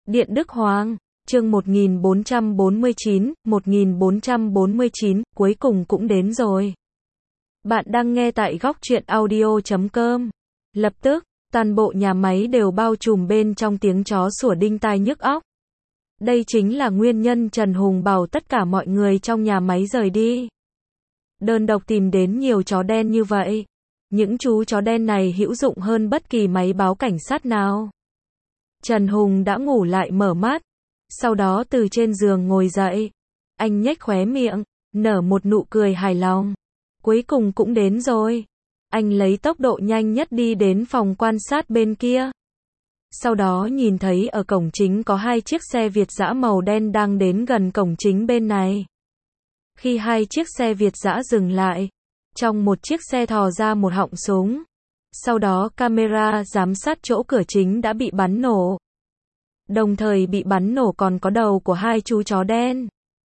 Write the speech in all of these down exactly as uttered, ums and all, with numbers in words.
Điện Đức Hoàng, chương một nghìn bốn trăm bốn mươi chín, một nghìn bốn trăm bốn mươi chín, cuối cùng cũng đến rồi. Bạn đang nghe tại góc truyện audio chấm com. Lập tức, toàn bộ nhà máy đều bao trùm bên trong tiếng chó sủa đinh tai nhức óc. Đây chính là nguyên nhân Trần Hùng bảo tất cả mọi người trong nhà máy rời đi. Đơn độc tìm đến nhiều chó đen như vậy. Những chú chó đen này hữu dụng hơn bất kỳ máy báo cảnh sát nào. Trần Hùng đã ngủ lại mở mắt. Sau đó từ trên giường ngồi dậy. Anh nhếch khóe miệng, nở một nụ cười hài lòng. Cuối cùng cũng đến rồi. Anh lấy tốc độ nhanh nhất đi đến phòng quan sát bên kia. Sau đó nhìn thấy ở cổng chính có hai chiếc xe Việt dã màu đen đang đến gần cổng chính bên này. Khi hai chiếc xe Việt dã dừng lại, trong một chiếc xe thò ra một họng súng. Sau đó camera giám sát chỗ cửa chính đã bị bắn nổ. Đồng thời bị bắn nổ còn có đầu của hai chú chó đen.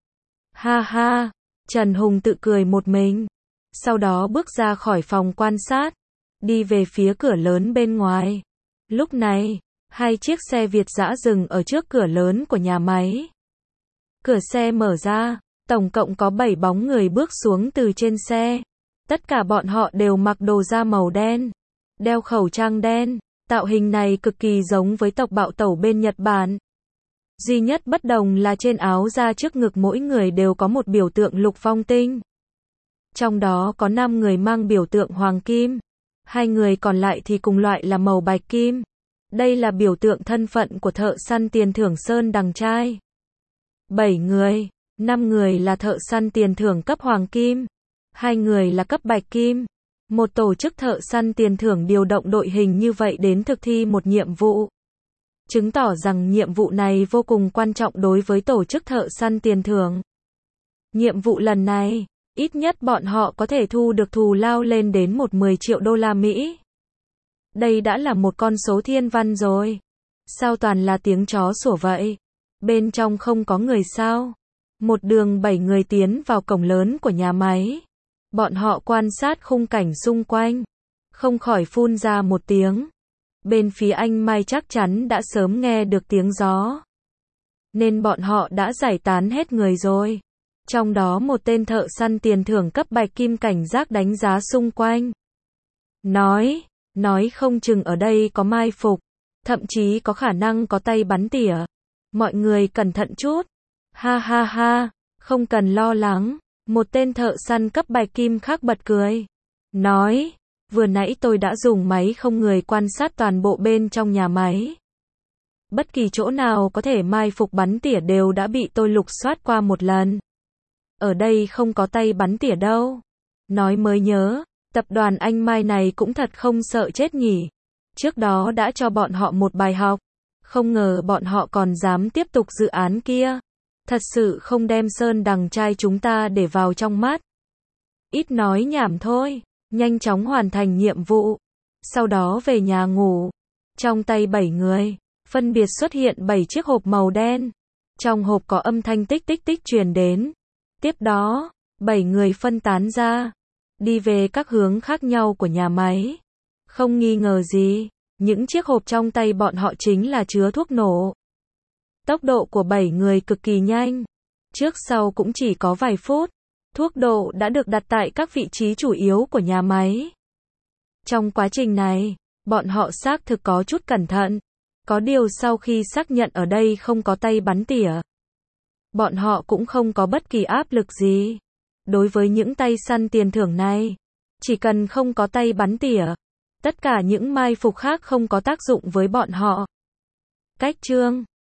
Ha ha, Trần Hùng tự cười một mình. Sau đó bước ra khỏi phòng quan sát, đi về phía cửa lớn bên ngoài. Lúc này, hai chiếc xe Việt dã dừng ở trước cửa lớn của nhà máy. Cửa xe mở ra, tổng cộng có bảy bóng người bước xuống từ trên xe. Tất cả bọn họ đều mặc đồ da màu đen, đeo khẩu trang đen. Tạo hình này cực kỳ giống với tộc bạo tẩu bên Nhật Bản. Duy nhất bất đồng là trên áo da trước ngực mỗi người đều có một biểu tượng lục phong tinh. Trong đó có năm người mang biểu tượng hoàng kim. Hai người còn lại thì cùng loại là màu bạch kim. Đây là biểu tượng thân phận của thợ săn tiền thưởng Sơn Đằng Trai. Bảy người, năm người là thợ săn tiền thưởng cấp hoàng kim. Hai người là cấp bạch kim. Một tổ chức thợ săn tiền thưởng điều động đội hình như vậy đến thực thi một nhiệm vụ. Chứng tỏ rằng nhiệm vụ này vô cùng quan trọng đối với tổ chức thợ săn tiền thưởng. Nhiệm vụ lần này, ít nhất bọn họ có thể thu được thù lao lên đến một mười triệu đô la Mỹ. Đây đã là một con số thiên văn rồi. Sao toàn là tiếng chó sủa vậy? Bên trong không có người sao? Một đường bảy người tiến vào cổng lớn của nhà máy. Bọn họ quan sát khung cảnh xung quanh, không khỏi phun ra một tiếng. Bên phía anh Mai chắc chắn đã sớm nghe được tiếng gió, nên bọn họ đã giải tán hết người rồi. Trong đó một tên thợ săn tiền thưởng cấp bạch kim cảnh giác đánh giá xung quanh. Nói, nói không chừng ở đây có mai phục, thậm chí có khả năng có tay bắn tỉa. Mọi người cẩn thận chút. Ha ha ha, không cần lo lắng. Một tên thợ săn cấp bạch kim khác bật cười. Nói, vừa nãy tôi đã dùng máy không người quan sát toàn bộ bên trong nhà máy. Bất kỳ chỗ nào có thể mai phục bắn tỉa đều đã bị tôi lục soát qua một lần. Ở đây không có tay bắn tỉa đâu. Nói mới nhớ, tập đoàn anh Mai này cũng thật không sợ chết nhỉ. Trước đó đã cho bọn họ một bài học. Không ngờ bọn họ còn dám tiếp tục dự án kia. Thật sự không đem Sơn Đằng Trai chúng ta để vào trong mắt. Ít nói nhảm thôi, nhanh chóng hoàn thành nhiệm vụ. Sau đó về nhà ngủ. Trong tay bảy người, phân biệt xuất hiện bảy chiếc hộp màu đen. Trong hộp có âm thanh tích tích tích truyền đến. Tiếp đó, bảy người phân tán ra, đi về các hướng khác nhau của nhà máy. Không nghi ngờ gì, những chiếc hộp trong tay bọn họ chính là chứa thuốc nổ. Tốc độ của bảy người cực kỳ nhanh. Trước sau cũng chỉ có vài phút. Thuốc nổ đã được đặt tại các vị trí chủ yếu của nhà máy. Trong quá trình này, bọn họ xác thực có chút cẩn thận. Có điều sau khi xác nhận ở đây không có tay bắn tỉa, bọn họ cũng không có bất kỳ áp lực gì. Đối với những tay săn tiền thưởng này, chỉ cần không có tay bắn tỉa, tất cả những mai phục khác không có tác dụng với bọn họ. Cách chương